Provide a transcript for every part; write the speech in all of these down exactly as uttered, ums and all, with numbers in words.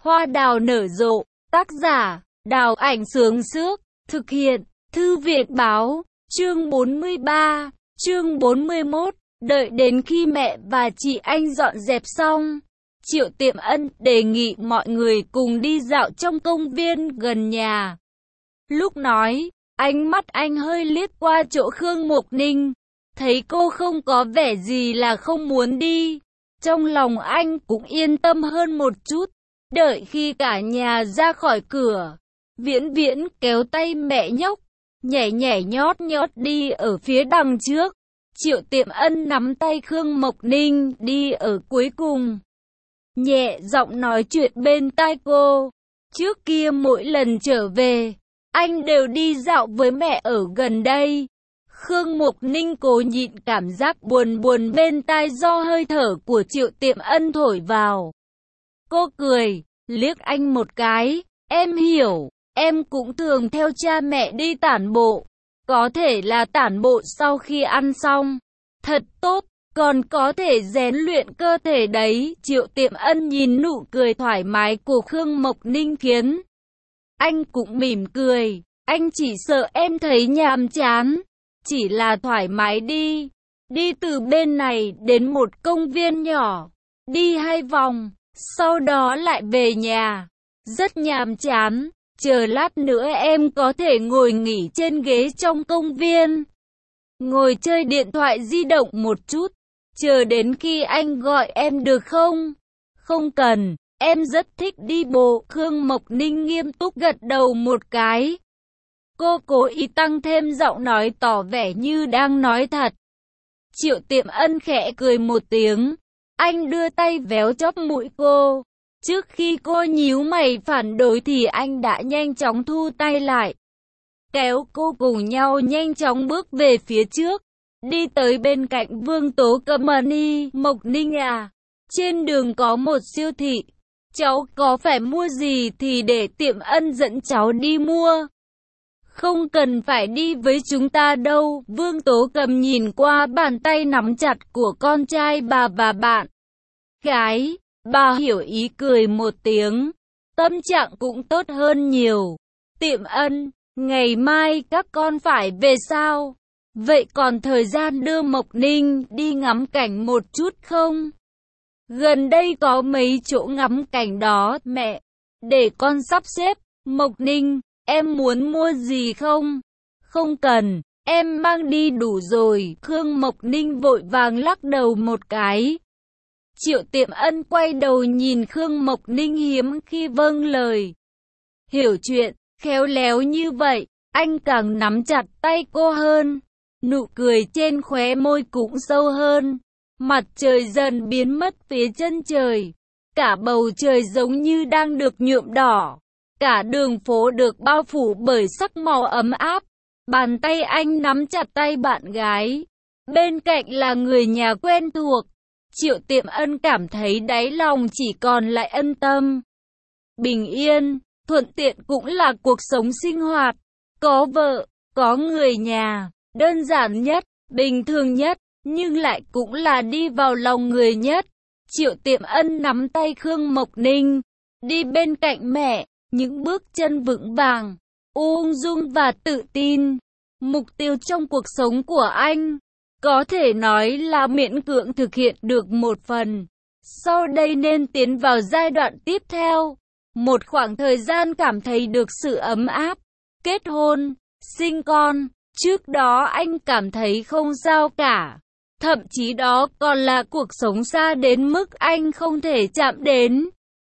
Hoa đào nở rộ, tác giả, Đào Ảnh Sướng Sước, thực hiện, Thư viện Báo, chương bốn mươi ba, chương bốn mươi mốt, đợi đến khi mẹ và chị anh dọn dẹp xong. Triệu Tiệm Ân đề nghị mọi người cùng đi dạo trong công viên gần nhà. Lúc nói, ánh mắt anh hơi liếc qua chỗ Khương Mộc Ninh, thấy cô không có vẻ gì là không muốn đi. Trong lòng anh cũng yên tâm hơn một chút. Đợi khi cả nhà ra khỏi cửa, Viễn Viễn kéo tay mẹ nhóc, nhảy nhảy nhót nhót đi ở phía đằng trước. Triệu Tiệm Ân nắm tay Khương Mộc Ninh đi ở cuối cùng, nhẹ giọng nói chuyện bên tai cô. Trước kia mỗi lần trở về, anh đều đi dạo với mẹ ở gần đây. Khương Mộc Ninh cố nhịn cảm giác buồn buồn bên tai do hơi thở của Triệu Tiệm Ân thổi vào. Cô cười, liếc anh một cái, em hiểu, em cũng thường theo cha mẹ đi tản bộ. Có thể là tản bộ sau khi ăn xong. Thật tốt, còn có thể rèn luyện cơ thể đấy. Triệu Tiệm Ân nhìn nụ cười thoải mái của Khương Mộc Ninh khiến anh cũng mỉm cười. Anh chỉ sợ em thấy nhàm chán. Chỉ là thoải mái đi. Đi từ bên này đến một công viên nhỏ. Đi hai vòng, sau đó lại về nhà. Rất nhàm chán. Chờ lát nữa em có thể ngồi nghỉ trên ghế trong công viên, ngồi chơi điện thoại di động một chút, chờ đến khi anh gọi em được không? Không cần, em rất thích đi bộ. Khương Mộc Ninh nghiêm túc gật đầu một cái. Cô cố ý tăng thêm giọng nói tỏ vẻ như đang nói thật. Triệu Tiệm Ân khẽ cười một tiếng. Anh đưa tay véo chóp mũi cô. Trước khi cô nhíu mày phản đối thì anh đã nhanh chóng thu tay lại, kéo cô cùng nhau nhanh chóng bước về phía trước, đi tới bên cạnh Vương Tố Company. Mộc Ninh à, trên đường có một siêu thị, cháu có phải mua gì thì để Tiệm Ân dẫn cháu đi mua. Không cần phải đi với chúng ta đâu. Vương Tố Cầm nhìn qua bàn tay nắm chặt của con trai bà và bạn gái. Bà hiểu ý cười một tiếng, tâm trạng cũng tốt hơn nhiều. Tiệm Ân, ngày mai các con phải về sao? Vậy còn thời gian đưa Mộc Ninh đi ngắm cảnh một chút không? Gần đây có mấy chỗ ngắm cảnh đó, mẹ. Để con sắp xếp. Mộc Ninh, em muốn mua gì không? Không cần, em mang đi đủ rồi. Khương Mộc Ninh vội vàng lắc đầu một cái. Triệu Tiệm Ân quay đầu nhìn Khương Mộc Ninh hiếm khi vâng lời. Hiểu chuyện, khéo léo như vậy, anh càng nắm chặt tay cô hơn. Nụ cười trên khóe môi cũng sâu hơn. Mặt trời dần biến mất phía chân trời. Cả bầu trời giống như đang được nhuộm đỏ. Cả đường phố được bao phủ bởi sắc màu ấm áp. Bàn tay anh nắm chặt tay bạn gái. Bên cạnh là người nhà quen thuộc. Triệu Tiệm Ân cảm thấy đáy lòng chỉ còn lại ân tâm. Bình yên, thuận tiện cũng là cuộc sống sinh hoạt. Có vợ, có người nhà, đơn giản nhất, bình thường nhất, nhưng lại cũng là đi vào lòng người nhất. Triệu Tiệm Ân nắm tay Khương Mộc Ninh, đi bên cạnh mẹ, những bước chân vững vàng, ung dung và tự tin. Mục tiêu trong cuộc sống của anh có thể nói là miễn cưỡng thực hiện được một phần. Sau đây nên tiến vào giai đoạn tiếp theo. Một khoảng thời gian cảm thấy được sự ấm áp, kết hôn, sinh con. Trước đó anh cảm thấy không sao cả. Thậm chí đó còn là cuộc sống xa đến mức anh không thể chạm đến.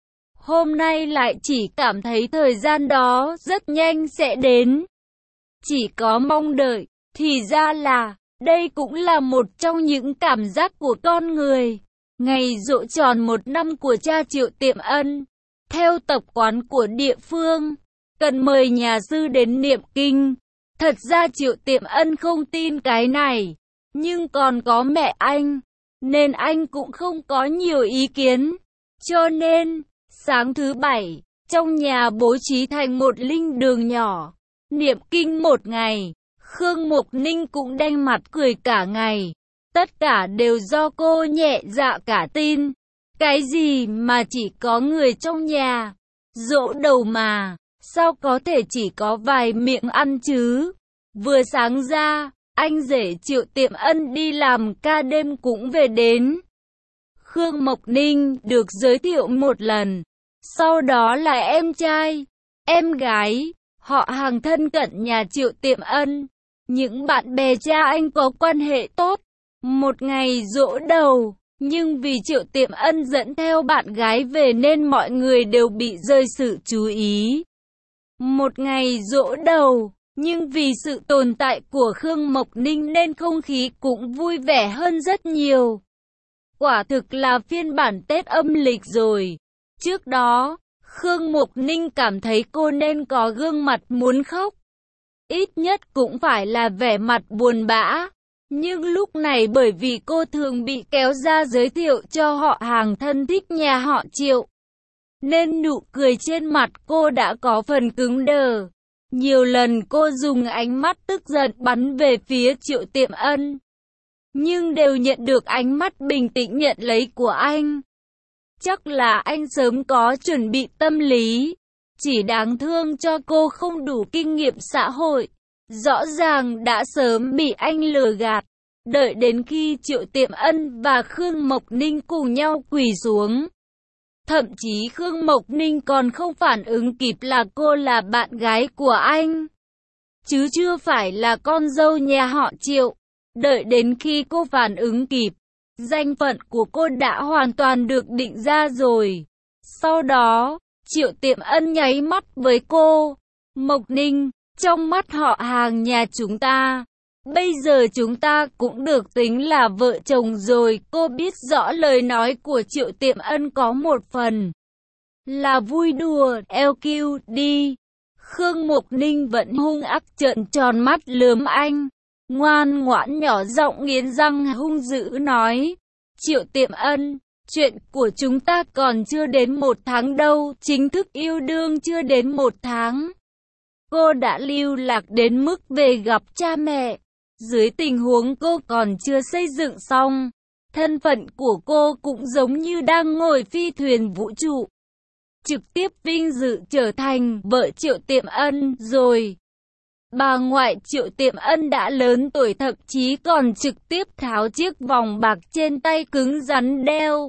Hôm nay lại chỉ cảm thấy thời gian đó rất nhanh sẽ đến. Chỉ có mong đợi, thì ra là đây cũng là một trong những cảm giác của con người. Ngày giỗ tròn một năm của cha Triệu Tiệm Ân, theo tập quán của địa phương, cần mời nhà sư đến niệm kinh. Thật ra Triệu Tiệm Ân không tin cái này, nhưng còn có mẹ anh, nên anh cũng không có nhiều ý kiến. Cho nên, sáng thứ bảy, trong nhà bố trí thành một linh đường nhỏ, niệm kinh một ngày. Khương Mộc Ninh cũng đanh mặt cười cả ngày. Tất cả đều do cô nhẹ dạ cả tin. Cái gì mà chỉ có người trong nhà Giỗ đầu mà, sao có thể chỉ có vài miệng ăn chứ? Vừa sáng ra, anh rể Triệu Tiệm Ân đi làm ca đêm cũng về đến. Khương Mộc Ninh được giới thiệu một lần, sau đó là em trai, em gái, họ hàng thân cận nhà Triệu Tiệm Ân. Những bạn bè cha anh có quan hệ tốt. Một ngày giỗ đầu, nhưng vì Triệu Tiệm Ân dẫn theo bạn gái về nên mọi người đều bị rơi sự chú ý. Một ngày giỗ đầu, nhưng vì sự tồn tại của Khương Mộc Ninh nên không khí cũng vui vẻ hơn rất nhiều. Quả thực là phiên bản Tết âm lịch rồi. Trước đó, Khương Mộc Ninh cảm thấy cô nên có gương mặt muốn khóc. Ít nhất cũng phải là vẻ mặt buồn bã. Nhưng lúc này bởi vì cô thường bị kéo ra giới thiệu cho họ hàng thân thích nhà họ Triệu, nên nụ cười trên mặt cô đã có phần cứng đờ. Nhiều lần cô dùng ánh mắt tức giận bắn về phía Triệu Tiệm Ân, nhưng đều nhận được ánh mắt bình tĩnh nhận lấy của anh. Chắc là anh sớm có chuẩn bị tâm lý, chỉ đáng thương cho cô không đủ kinh nghiệm xã hội. Rõ ràng đã sớm bị anh lừa gạt. Đợi đến khi Triệu Tiệm Ân và Khương Mộc Ninh cùng nhau quỳ xuống, thậm chí Khương Mộc Ninh còn không phản ứng kịp là cô là bạn gái của anh, chứ chưa phải là con dâu nhà họ Triệu. Đợi đến khi cô phản ứng kịp, danh phận của cô đã hoàn toàn được định ra rồi. Sau đó, Triệu Tiệm Ân nháy mắt với cô. Mộc Ninh, trong mắt họ hàng nhà chúng ta, bây giờ chúng ta cũng được tính là vợ chồng rồi. Cô biết rõ lời nói của Triệu Tiệm Ân có một phần là vui đùa, eo kiu đi. Khương Mộc Ninh vẫn hung ác trợn tròn mắt lườm anh, ngoan ngoãn nhỏ giọng nghiến răng hung dữ nói: Triệu Tiệm Ân, chuyện của chúng ta còn chưa đến một tháng đâu, chính thức yêu đương chưa đến một tháng. Cô đã lưu lạc đến mức về gặp cha mẹ. Dưới tình huống cô còn chưa xây dựng xong, thân phận của cô cũng giống như đang ngồi phi thuyền vũ trụ, trực tiếp vinh dự trở thành vợ Triệu Tiệm Ân rồi. Bà ngoại Triệu Tiệm Ân đã lớn tuổi, thậm chí còn trực tiếp tháo chiếc vòng bạc trên tay cứng rắn đeo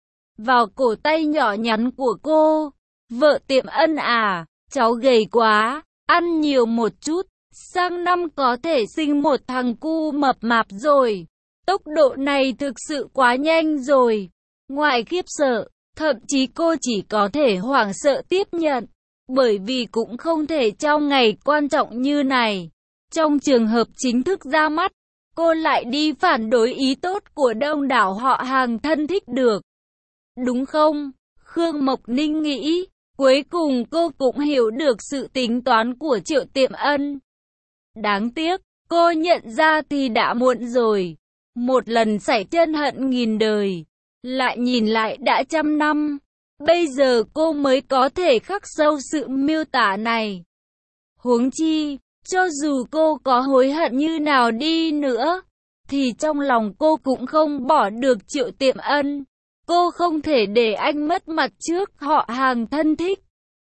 vào cổ tay nhỏ nhắn của cô. Vợ Tiệm Ân à, cháu gầy quá, ăn nhiều một chút, sang năm có thể sinh một thằng cu mập mạp rồi. Tốc độ này thực sự quá nhanh rồi. Ngoài khiếp sợ, thậm chí cô chỉ có thể hoảng sợ tiếp nhận, bởi vì cũng không thể trong ngày quan trọng như này, trong trường hợp chính thức ra mắt, cô lại đi phản đối ý tốt của đông đảo họ hàng thân thích được. Đúng không? Khương Mộc Ninh nghĩ. Cuối cùng cô cũng hiểu được sự tính toán của Triệu Tiệm Ân. Đáng tiếc, cô nhận ra thì đã muộn rồi. Một lần sảy chân hận nghìn đời, lại nhìn lại đã trăm năm. Bây giờ cô mới có thể khắc sâu sự miêu tả này. Huống chi, cho dù cô có hối hận như nào đi nữa, thì trong lòng cô cũng không bỏ được Triệu Tiệm Ân. Cô không thể để anh mất mặt trước họ hàng thân thích.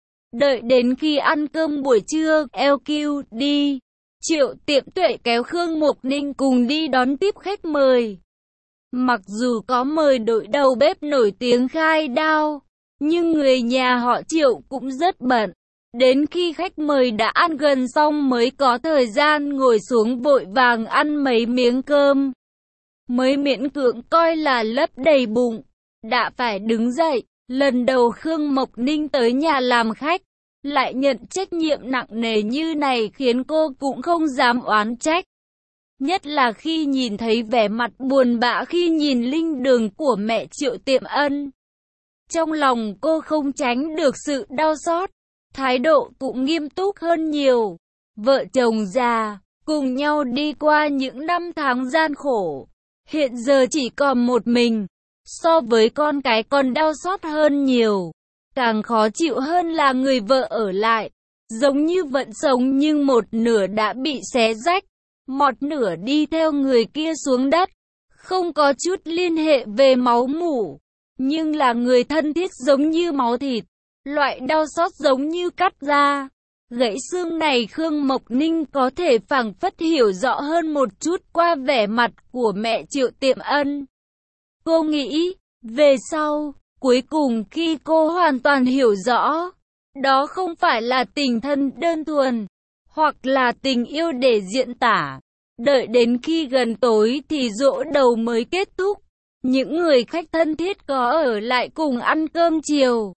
Đợi đến khi ăn cơm buổi trưa, eo kiu đi, Triệu Tiệm Tuệ kéo Khương Mộc Ninh cùng đi đón tiếp khách mời. Mặc dù có mời đội đầu bếp nổi tiếng khai đao, nhưng người nhà họ Triệu cũng rất bận. Đến khi khách mời đã ăn gần xong mới có thời gian ngồi xuống vội vàng ăn mấy miếng cơm, mới miễn cưỡng coi là lấp đầy bụng. Đã phải đứng dậy. Lần đầu Khương Mộc Ninh tới nhà làm khách, lại nhận trách nhiệm nặng nề như này khiến cô cũng không dám oán trách. Nhất là khi nhìn thấy vẻ mặt buồn bã khi nhìn linh đường của mẹ Triệu Tiệm Ân. Trong lòng cô không tránh được sự đau xót, thái độ cũng nghiêm túc hơn nhiều. Vợ chồng già, cùng nhau đi qua những năm tháng gian khổ, hiện giờ chỉ còn một mình. So với con cái còn đau xót hơn nhiều. Càng khó chịu hơn là người vợ ở lại, giống như vẫn sống nhưng một nửa đã bị xé rách, một nửa đi theo người kia xuống đất. Không có chút liên hệ về máu mủ, nhưng là người thân thiết giống như máu thịt. Loại đau xót giống như cắt da, gãy xương này Khương Mộc Ninh có thể phảng phất hiểu rõ hơn một chút qua vẻ mặt của mẹ Triệu Tiệm Ân. Cô nghĩ, về sau, cuối cùng khi cô hoàn toàn hiểu rõ, đó không phải là tình thân đơn thuần, hoặc là tình yêu để diễn tả. Đợi đến khi gần tối thì giỗ đầu mới kết thúc. Những người khách thân thiết có ở lại cùng ăn cơm chiều.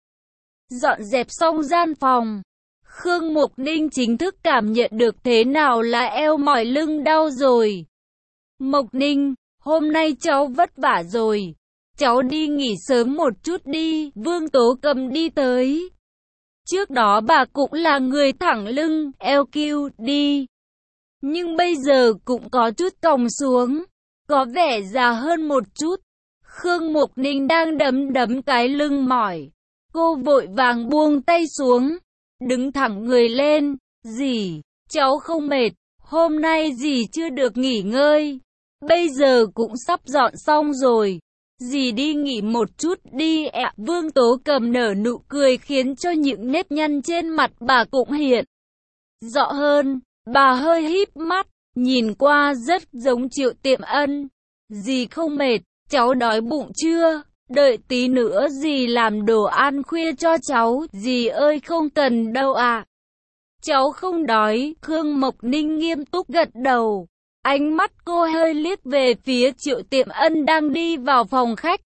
Dọn dẹp xong gian phòng, Khương Mộc Ninh chính thức cảm nhận được thế nào là eo mỏi lưng đau rồi. Mộc Ninh, hôm nay cháu vất vả rồi. Cháu đi nghỉ sớm một chút đi, Vương Tố Cầm đi tới. Trước đó bà cũng là người thẳng lưng, eo kiu, đi. Nhưng bây giờ cũng có chút còng xuống, có vẻ già hơn một chút. Khương Mộc Ninh đang đấm đấm cái lưng mỏi. Cô vội vàng buông tay xuống, đứng thẳng người lên. Dì, cháu không mệt, hôm nay dì chưa được nghỉ ngơi. Bây giờ cũng sắp dọn xong rồi. Dì đi nghỉ một chút đi ạ. Vương Tố Cầm nở nụ cười khiến cho những nếp nhăn trên mặt bà cũng hiện rõ hơn. Bà hơi híp mắt, nhìn qua rất giống Triệu Tiệm Ân. Dì không mệt, cháu đói bụng chưa? Đợi tí nữa dì làm đồ ăn khuya cho cháu. Dì ơi không cần đâu ạ. À. Cháu không đói. Khương Mộc Ninh nghiêm túc gật đầu. Ánh mắt cô hơi liếc về phía Triệu Tiệm Ân đang đi vào phòng khách.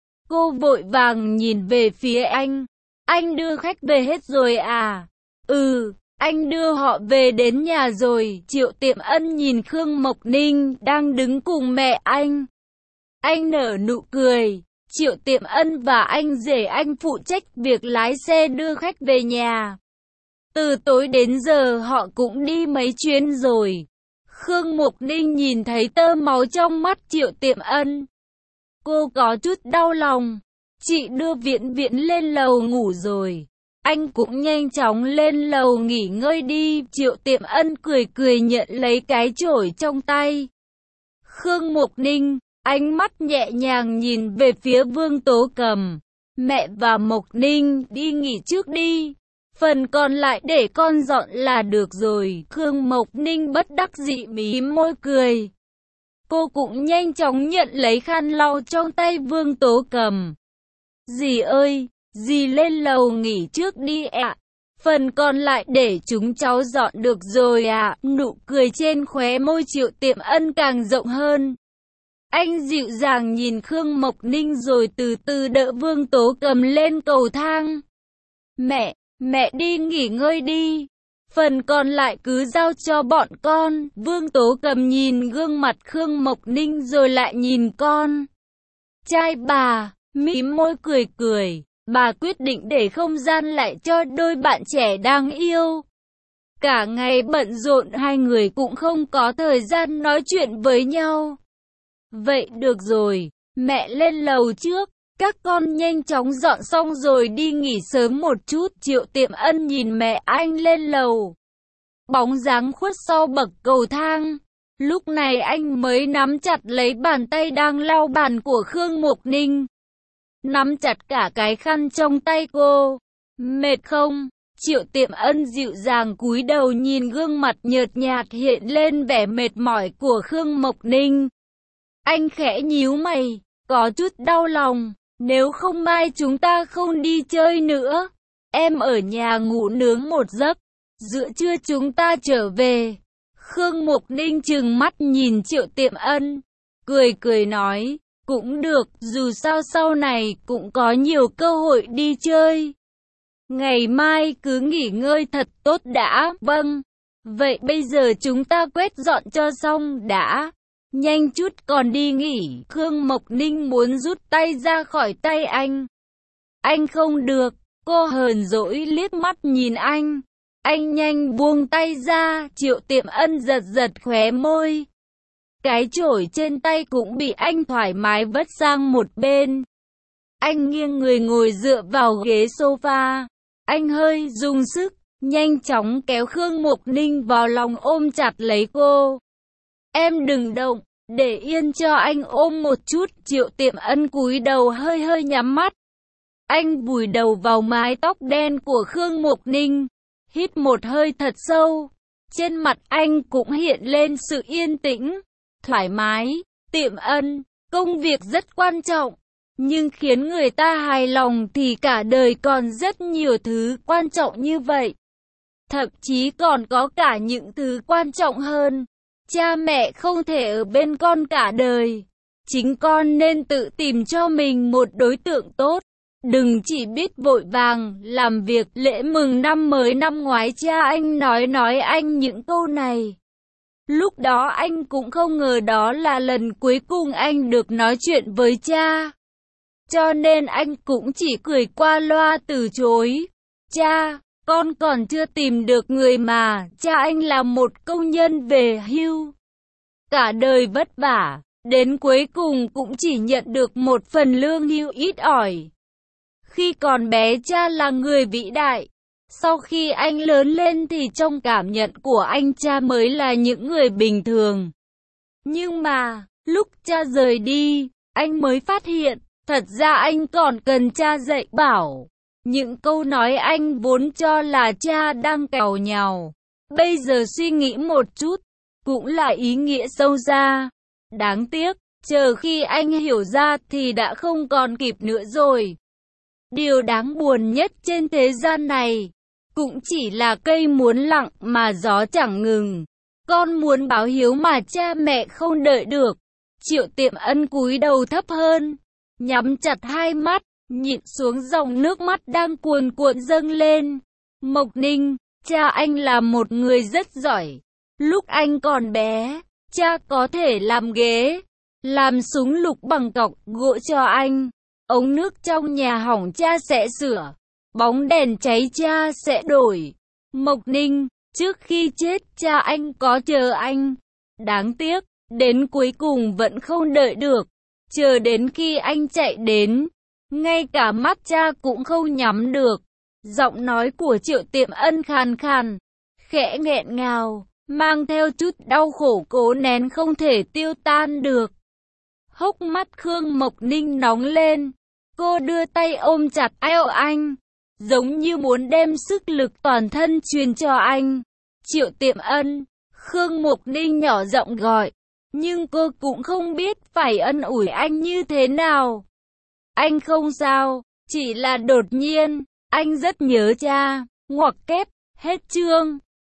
Cô vội vàng nhìn về phía anh. Anh đưa khách về hết rồi à? Ừ, anh đưa họ về đến nhà rồi. Triệu Tiệm Ân nhìn Khương Mộc Ninh đang đứng cùng mẹ anh. Anh nở nụ cười. Triệu Tiệm Ân và anh rể anh phụ trách việc lái xe đưa khách về nhà. Từ tối đến giờ họ cũng đi mấy chuyến rồi. Khương Mộc Ninh nhìn thấy tơ máu trong mắt Triệu Tiệm Ân. Cô có chút đau lòng. Chị đưa Viễn Viễn lên lầu ngủ rồi. Anh cũng nhanh chóng lên lầu nghỉ ngơi đi. Triệu Tiệm Ân cười cười nhận lấy cái chổi trong tay. Khương Mộc Ninh, ánh mắt nhẹ nhàng nhìn về phía Vương Tố Cầm. Mẹ và Mộc Ninh đi nghỉ trước đi. Phần còn lại để con dọn là được rồi. Khương Mộc Ninh bất đắc dĩ mím môi cười. Cô cũng nhanh chóng nhận lấy khăn lau trong tay Vương Tố Cầm. Dì ơi, dì lên lầu nghỉ trước đi ạ. Phần còn lại để chúng cháu dọn được rồi ạ. Nụ cười trên khóe môi Triệu Tiệm Ân càng rộng hơn. Anh dịu dàng nhìn Khương Mộc Ninh rồi từ từ đỡ Vương Tố Cầm lên cầu thang. Mẹ, mẹ đi nghỉ ngơi đi. Phần còn lại cứ giao cho bọn con. Vương Tố Cầm nhìn gương mặt Khương Mộc Ninh rồi lại nhìn con trai bà, mím môi cười cười. Bà quyết định để không gian lại cho đôi bạn trẻ đang yêu. Cả ngày bận rộn hai người cũng không có thời gian nói chuyện với nhau. Vậy được rồi, mẹ lên lầu trước. Các con nhanh chóng dọn xong rồi đi nghỉ sớm một chút. Triệu Tiệm Ân nhìn mẹ anh lên lầu. Bóng dáng khuất sau bậc cầu thang. Lúc này anh mới nắm chặt lấy bàn tay đang lau bàn của Khương Mộc Ninh. Nắm chặt cả cái khăn trong tay cô. Mệt không? Triệu Tiệm Ân dịu dàng cúi đầu nhìn gương mặt nhợt nhạt hiện lên vẻ mệt mỏi của Khương Mộc Ninh. Anh khẽ nhíu mày, có chút đau lòng. Nếu không mai chúng ta không đi chơi nữa. Em ở nhà ngủ nướng một giấc. Giữa trưa chúng ta trở về. Khương Mộc Ninh trừng mắt nhìn Triệu Tiệm Ân. Cười cười nói. Cũng được, dù sao sau này cũng có nhiều cơ hội đi chơi. Ngày mai cứ nghỉ ngơi thật tốt đã. Vâng. Vậy bây giờ chúng ta quét dọn cho xong đã. Nhanh chút còn đi nghỉ. Khương Mộc Ninh muốn rút tay ra khỏi tay anh. Anh không được. Cô hờn dỗi liếc mắt nhìn anh. Anh nhanh buông tay ra. Triệu Tiệm Ân giật giật khóe môi. Cái chổi trên tay cũng bị anh thoải mái vứt sang một bên. Anh nghiêng người ngồi dựa vào ghế sofa. Anh hơi dùng sức, nhanh chóng kéo Khương Mộc Ninh vào lòng ôm chặt lấy cô. Em đừng động, để yên cho anh ôm một chút. Triệu Tiệm Ân cúi đầu hơi hơi nhắm mắt. Anh vùi đầu vào mái tóc đen của Khương Mộc Ninh, hít một hơi thật sâu. Trên mặt anh cũng hiện lên sự yên tĩnh, thoải mái. Tiệm Ân, công việc rất quan trọng, nhưng khiến người ta hài lòng thì cả đời còn rất nhiều thứ quan trọng như vậy. Thậm chí còn có cả những thứ quan trọng hơn. Cha mẹ không thể ở bên con cả đời. Chính con nên tự tìm cho mình một đối tượng tốt. Đừng chỉ biết vội vàng làm việc. Lễ mừng năm mới năm ngoái cha anh nói nói anh những câu này. Lúc đó anh cũng không ngờ đó là lần cuối cùng anh được nói chuyện với cha. Cho nên anh cũng chỉ cười qua loa từ chối. Cha, con còn chưa tìm được người mà. Cha anh là một công nhân về hưu. Cả đời vất vả, đến cuối cùng cũng chỉ nhận được một phần lương hưu ít ỏi. Khi còn bé cha là người vĩ đại. Sau khi anh lớn lên thì trong cảm nhận của anh cha mới là những người bình thường. Nhưng mà, lúc cha rời đi, anh mới phát hiện, thật ra anh còn cần cha dạy bảo. Những câu nói anh vốn cho là cha đang càu nhàu. Bây giờ suy nghĩ một chút, cũng là ý nghĩa sâu xa. Đáng tiếc, chờ khi anh hiểu ra thì đã không còn kịp nữa rồi. Điều đáng buồn nhất trên thế gian này, cũng chỉ là cây muốn lặng mà gió chẳng ngừng. Con muốn báo hiếu mà cha mẹ không đợi được. Triệu Tiệm Ân cúi đầu thấp hơn, nhắm chặt hai mắt, nhịn xuống dòng nước mắt đang cuồn cuộn dâng lên. Mộc Ninh, cha anh là một người rất giỏi. Lúc anh còn bé, cha có thể làm ghế, làm súng lục bằng cọc gỗ cho anh. Ống nước trong nhà hỏng cha sẽ sửa, bóng đèn cháy cha sẽ đổi. Mộc Ninh, trước khi chết cha anh có chờ anh. Đáng tiếc, đến cuối cùng vẫn không đợi được. Chờ đến khi anh chạy đến, ngay cả mắt cha cũng không nhắm được. Giọng nói của Triệu Tiệm Ân khàn khàn, khẽ nghẹn ngào, mang theo chút đau khổ cố nén không thể tiêu tan được. Hốc mắt Khương Mộc Ninh nóng lên, cô đưa tay ôm chặt eo anh, giống như muốn đem sức lực toàn thân truyền cho anh. Triệu Tiệm Ân, Khương Mộc Ninh nhỏ giọng gọi, nhưng cô cũng không biết phải ân ủi anh như thế nào. Anh không sao, chỉ là đột nhiên, anh rất nhớ cha. Ngoặc kép, hết chương.